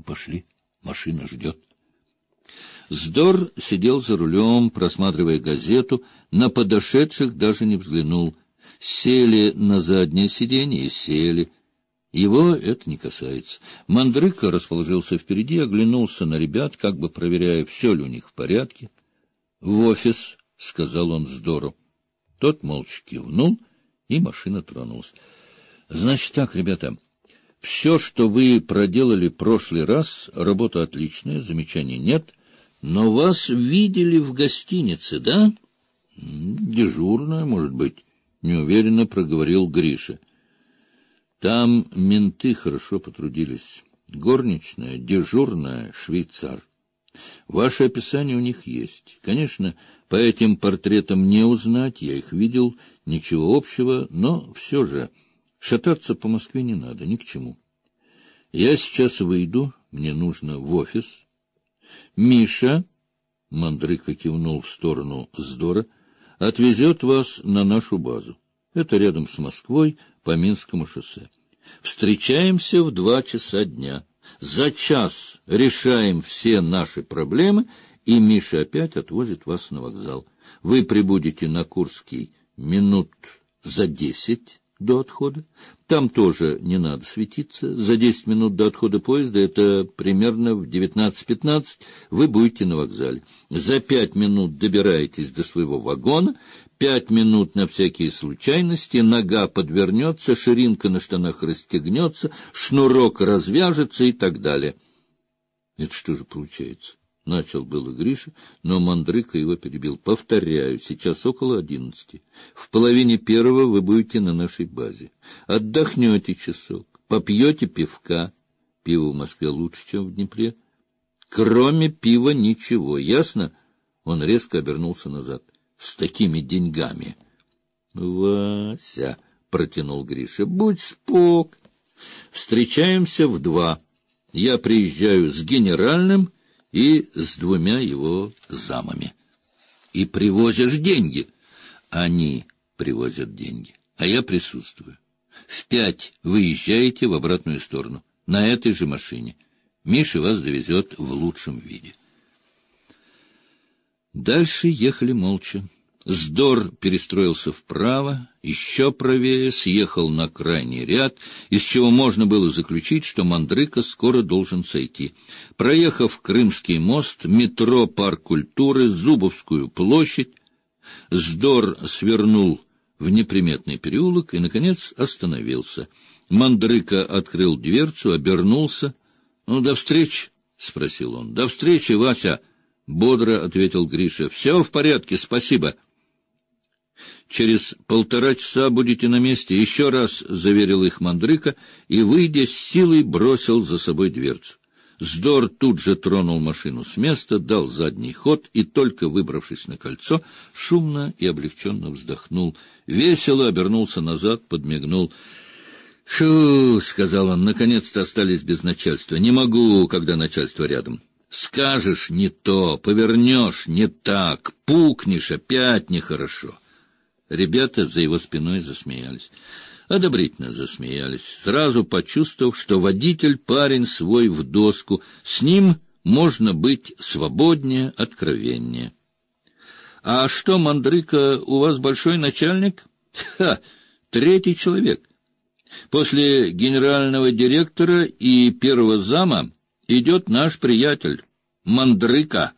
пошли. Машина ждет. Здор сидел за рулем, просматривая газету, на подошедших даже не взглянул. Сели на заднее сиденье и сели. Его это не касается. Мандрыка расположился впереди, оглянулся на ребят, как бы проверяя, все ли у них в порядке. — В офис, — сказал он Здору. Тот молча кивнул, и машина тронулась. — Значит так, ребята, все, что вы проделали в прошлый раз, работа отличная, замечаний нет, но вас видели в гостинице, да? — Дежурная, может быть, — неуверенно проговорил Гриша. — Там менты хорошо потрудились. Горничная, дежурная, швейцар. Ваше описание у них есть. Конечно, по этим портретам не узнать, я их видел, ничего общего, но все же шататься по Москве не надо, ни к чему. Я сейчас выйду, мне нужно в офис. Миша, — Мандрыка кивнул в сторону Здора, — отвезет вас на нашу базу. Это рядом с Москвой, по Минскому шоссе. Встречаемся в 2 часа дня. За час решаем все наши проблемы, и Миша опять отвозит вас на вокзал. Вы прибудете на Курский минут за 10 до отхода. Там тоже не надо светиться. За 10 минут до отхода поезда, это примерно в 19:15, вы будете на вокзале. За 5 минут добираетесь до своего вагона, 5 минут на всякие случайности, нога подвернется, ширинка на штанах расстегнется, шнурок развяжется и так далее. Это что же получается? Начал было Гриша, но Мандрыка его перебил. Повторяю, сейчас около 11. В 12:30 вы будете на нашей базе. Отдохнете часок, попьете пивка. Пиво в Москве лучше, чем в Днепре. Кроме пива ничего, ясно? Он резко обернулся назад. С такими деньгами. — Вася, — протянул Гриша, — будь спок. Встречаемся в 2. Я приезжаю с генеральным и с 2 его замами. И привозишь деньги. Они привозят деньги, а я присутствую. В 5 выезжаете в обратную сторону, на этой же машине. Миша вас довезет в лучшем виде. Дальше ехали молча. Здор перестроился вправо, еще правее, съехал на крайний ряд, из чего можно было заключить, что Мандрыка скоро должен сойти. Проехав Крымский мост, метро Парк культуры, Зубовскую площадь, Здор свернул в неприметный переулок и, наконец, остановился. Мандрыка открыл дверцу, обернулся. — Ну, до встречи, — спросил он. — До встречи, Вася, — бодро ответил Гриша. — Все в порядке, спасибо. — Через 1,5 часа будете на месте, — еще раз заверил их Мандрыка и, выйдя с силой, бросил за собой дверцу. Здор тут же тронул машину с места, дал задний ход и, только выбравшись на кольцо, шумно и облегченно вздохнул. Весело обернулся назад, подмигнул. — Фу, — сказал он, — наконец-то остались без начальства. Не могу, когда начальство рядом. Скажешь не то, повернешь не так, пукнешь опять нехорошо. Ребята за его спиной засмеялись. Одобрительно засмеялись, сразу почувствовав, что водитель парень свой в доску, с ним можно быть свободнее, откровеннее. — А что, Мандрыка, у вас большой начальник? — 3-й человек. После генерального директора и 1-го зама идет наш приятель Мандрыка.